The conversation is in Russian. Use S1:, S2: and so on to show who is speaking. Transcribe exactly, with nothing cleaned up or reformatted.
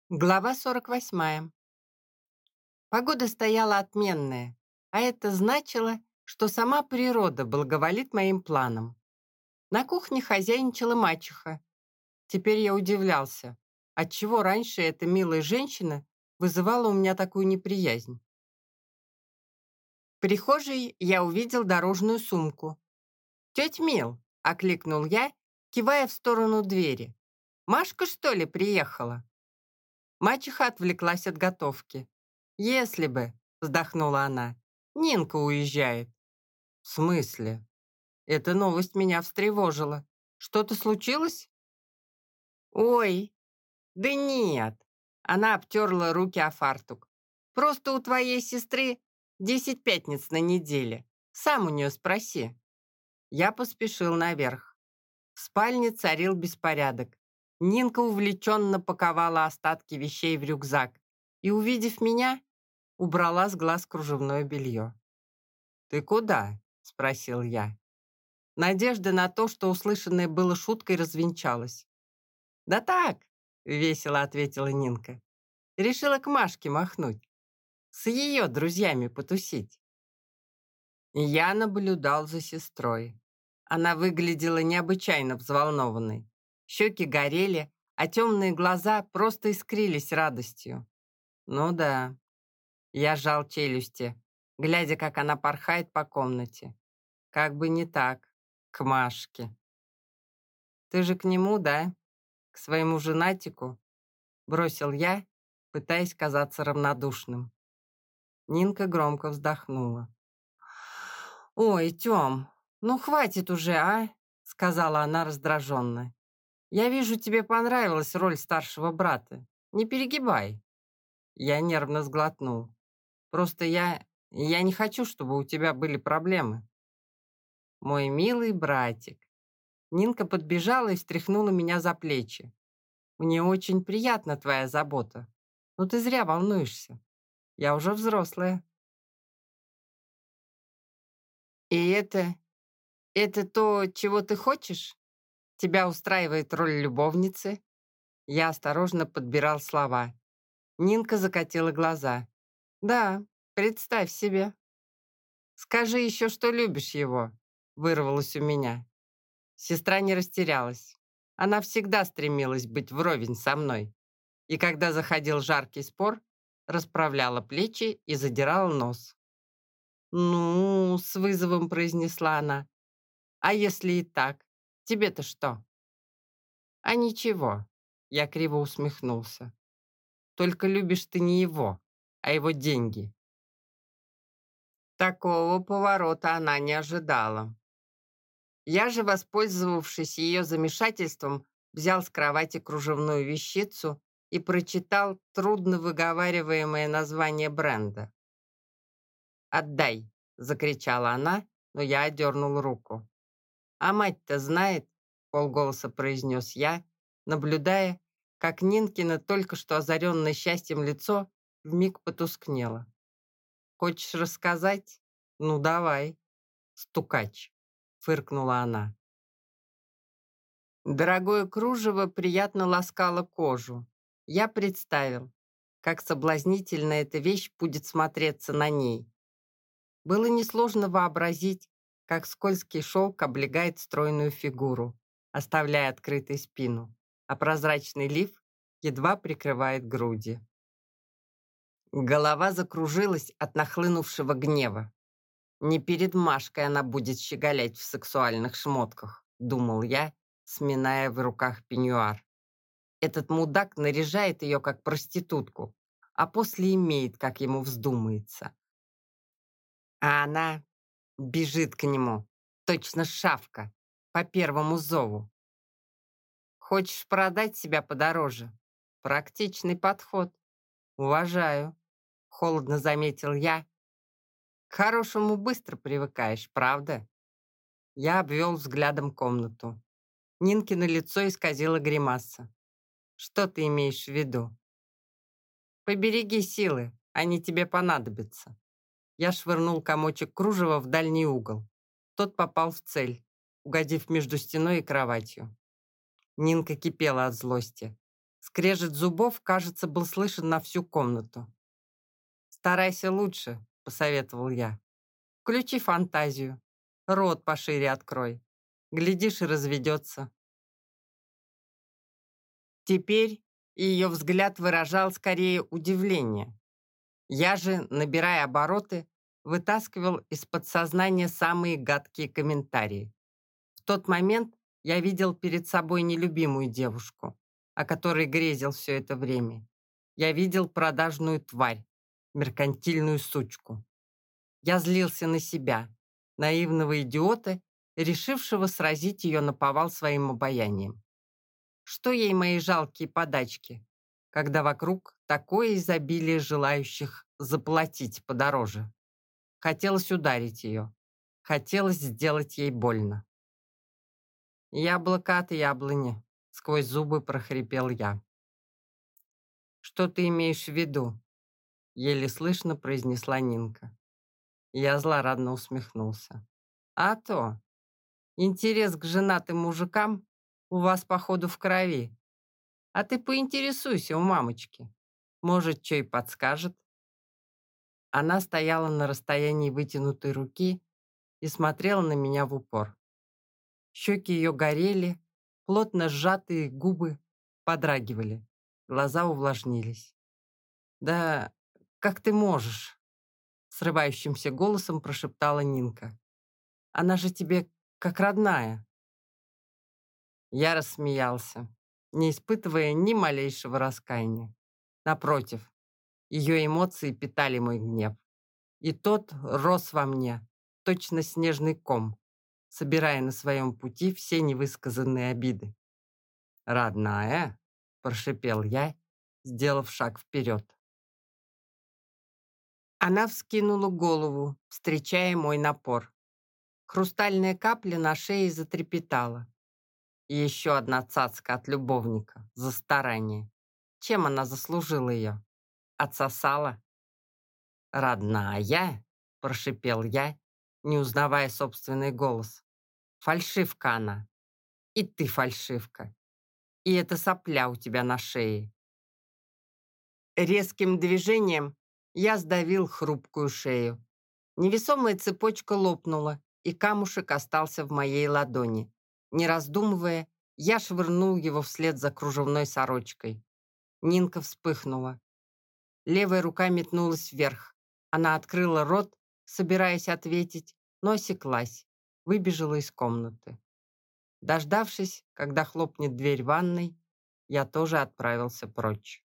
S1: Глава сорок восьмая. Погода стояла отменная, а это значило, что сама природа благоволит моим планам. На кухне хозяйничала мачеха. Теперь я удивлялся, отчего раньше эта милая женщина вызывала у меня такую неприязнь. В прихожей я увидел дорожную сумку. «Тетя Мил!» — окликнул я, кивая в сторону двери. «Машка, что ли, приехала?» Мачеха отвлеклась от готовки. «Если бы», — вздохнула она, — «Нинка уезжает». «В смысле?» Эта новость меня встревожила. «Что-то случилось?» «Ой, да нет». Она обтерла руки о фартук. «Просто у твоей сестры десять пятниц на неделе. Сам у нее спроси». Я поспешил наверх. В спальне царил беспорядок. Нинка увлеченно паковала остатки вещей в рюкзак и, увидев меня, убрала с глаз кружевное белье. «Ты куда?» — спросил я. Надежда на то, что услышанное было шуткой, развенчалась. «Да так», — весело ответила Нинка. «Решила к Машке махнуть. С ее друзьями потусить». Я наблюдал за сестрой. Она выглядела необычайно взволнованной. Щеки горели, а темные глаза просто искрились радостью. Ну да, я сжал челюсти, глядя, как она порхает по комнате. Как бы не так, к Машке. «Ты же к нему, да? К своему женатику?» Бросил я, пытаясь казаться равнодушным. Нинка громко вздохнула. «Ой, Тём, ну хватит уже, а?» Сказала она раздраженно. «Я вижу, тебе понравилась роль старшего брата. Не перегибай». Я нервно сглотнул. «Просто я... я не хочу, чтобы у тебя были проблемы». «Мой милый братик». Нинка подбежала и встряхнула меня за плечи. «Мне очень приятна твоя забота, но ты зря волнуешься. Я уже взрослая». «И это... это то, чего ты хочешь? Тебя устраивает роль любовницы?» Я осторожно подбирал слова. Нинка закатила глаза. «Да, представь себе». «Скажи еще, что любишь его», — вырвалось у меня. Сестра не растерялась. Она всегда стремилась быть вровень со мной. И когда заходил жаркий спор, расправляла плечи и задирала нос. «Ну», — с вызовом произнесла она, «а если и так? Тебе-то что?» «А ничего», — я криво усмехнулся. «Только любишь ты не его, а его деньги». Такого поворота она не ожидала. Я же, воспользовавшись ее замешательством, взял с кровати кружевную вещицу и прочитал трудно выговариваемое название бренда. «Отдай!» — закричала она, но я отдернул руку. «А мать-то знает?» — полголоса произнес я, наблюдая, как Нинкино только что озаренное счастьем лицо вмиг потускнело. «Хочешь рассказать? Ну, давай, стукач!» — фыркнула она. Дорогое кружево приятно ласкало кожу. Я представил, как соблазнительно эта вещь будет смотреться на ней. Было несложно вообразить, как скользкий шелк облегает стройную фигуру, оставляя открытой спину, а прозрачный лиф едва прикрывает груди. Голова закружилась от нахлынувшего гнева. Не перед Машкой она будет щеголять в сексуальных шмотках, думал я, сминая в руках пеньюар. Этот мудак наряжает ее как проститутку, а после имеет, как ему вздумается. А она бежит к нему, точно шавка, по первому зову. Хочешь продать себя подороже? Практичный подход. Уважаю, холодно заметил я. К хорошему быстро привыкаешь, правда? Я обвел взглядом комнату. Нинкино лицо исказило гримаса. Что ты имеешь в виду? Побереги силы, они тебе понадобятся. Я швырнул комочек кружева в дальний угол. Тот попал в цель, угодив между стеной и кроватью. Нинка кипела от злости. Скрежет зубов, кажется, был слышен на всю комнату. «Старайся лучше», — посоветовал я. «Включи фантазию. Рот пошире открой. Глядишь, и разведется». Теперь ее взгляд выражал скорее удивление. Я же, набирая обороты, вытаскивал из подсознания самые гадкие комментарии. В тот момент я видел перед собой нелюбимую девушку, о которой грезил все это время. Я видел продажную тварь, меркантильную сучку. Я злился на себя, наивного идиота, решившего сразить ее наповал своим обаянием. Что ей мои жалкие подачки, когда вокруг такое изобилие желающих заплатить подороже? Хотелось ударить ее, хотелось сделать ей больно. «Яблоко от яблони», — сквозь зубы прохрипел я. «Что ты имеешь в виду?» — еле слышно произнесла Нинка. Я злорадно усмехнулся. «А то! Интерес к женатым мужикам у вас, походу, в крови. А ты поинтересуйся у мамочки. Может, что и подскажет». Она стояла на расстоянии вытянутой руки и смотрела на меня в упор. Щеки ее горели, плотно сжатые губы подрагивали, глаза увлажнились. «Да как ты можешь?» — срывающимся голосом прошептала Нинка. «Она же тебе как родная». Я рассмеялся, не испытывая ни малейшего раскаяния. Напротив, ее эмоции питали мой гнев. И тот рос во мне, точно снежный ком, собирая на своем пути все невысказанные обиды. «Родная?» — прошипел я, сделав шаг вперед. Она вскинула голову, встречая мой напор. Хрустальная капля на шее затрепетала. И еще одна цацка от любовника за старание. Чем она заслужила ее? Отсосала? «Родная?» — прошипел я, не узнавая собственный голос. «Фальшивка она. И ты фальшивка. И эта сопля у тебя на шее». Резким движением я сдавил хрупкую шею. Невесомая цепочка лопнула, и камушек остался в моей ладони. Не раздумывая, я швырнул его вслед за кружевной сорочкой. Нинка вспыхнула. Левая рука метнулась вверх. Она открыла рот, собираясь ответить, но осеклась, выбежала из комнаты. Дождавшись, когда хлопнет дверь ванной, я тоже отправился прочь.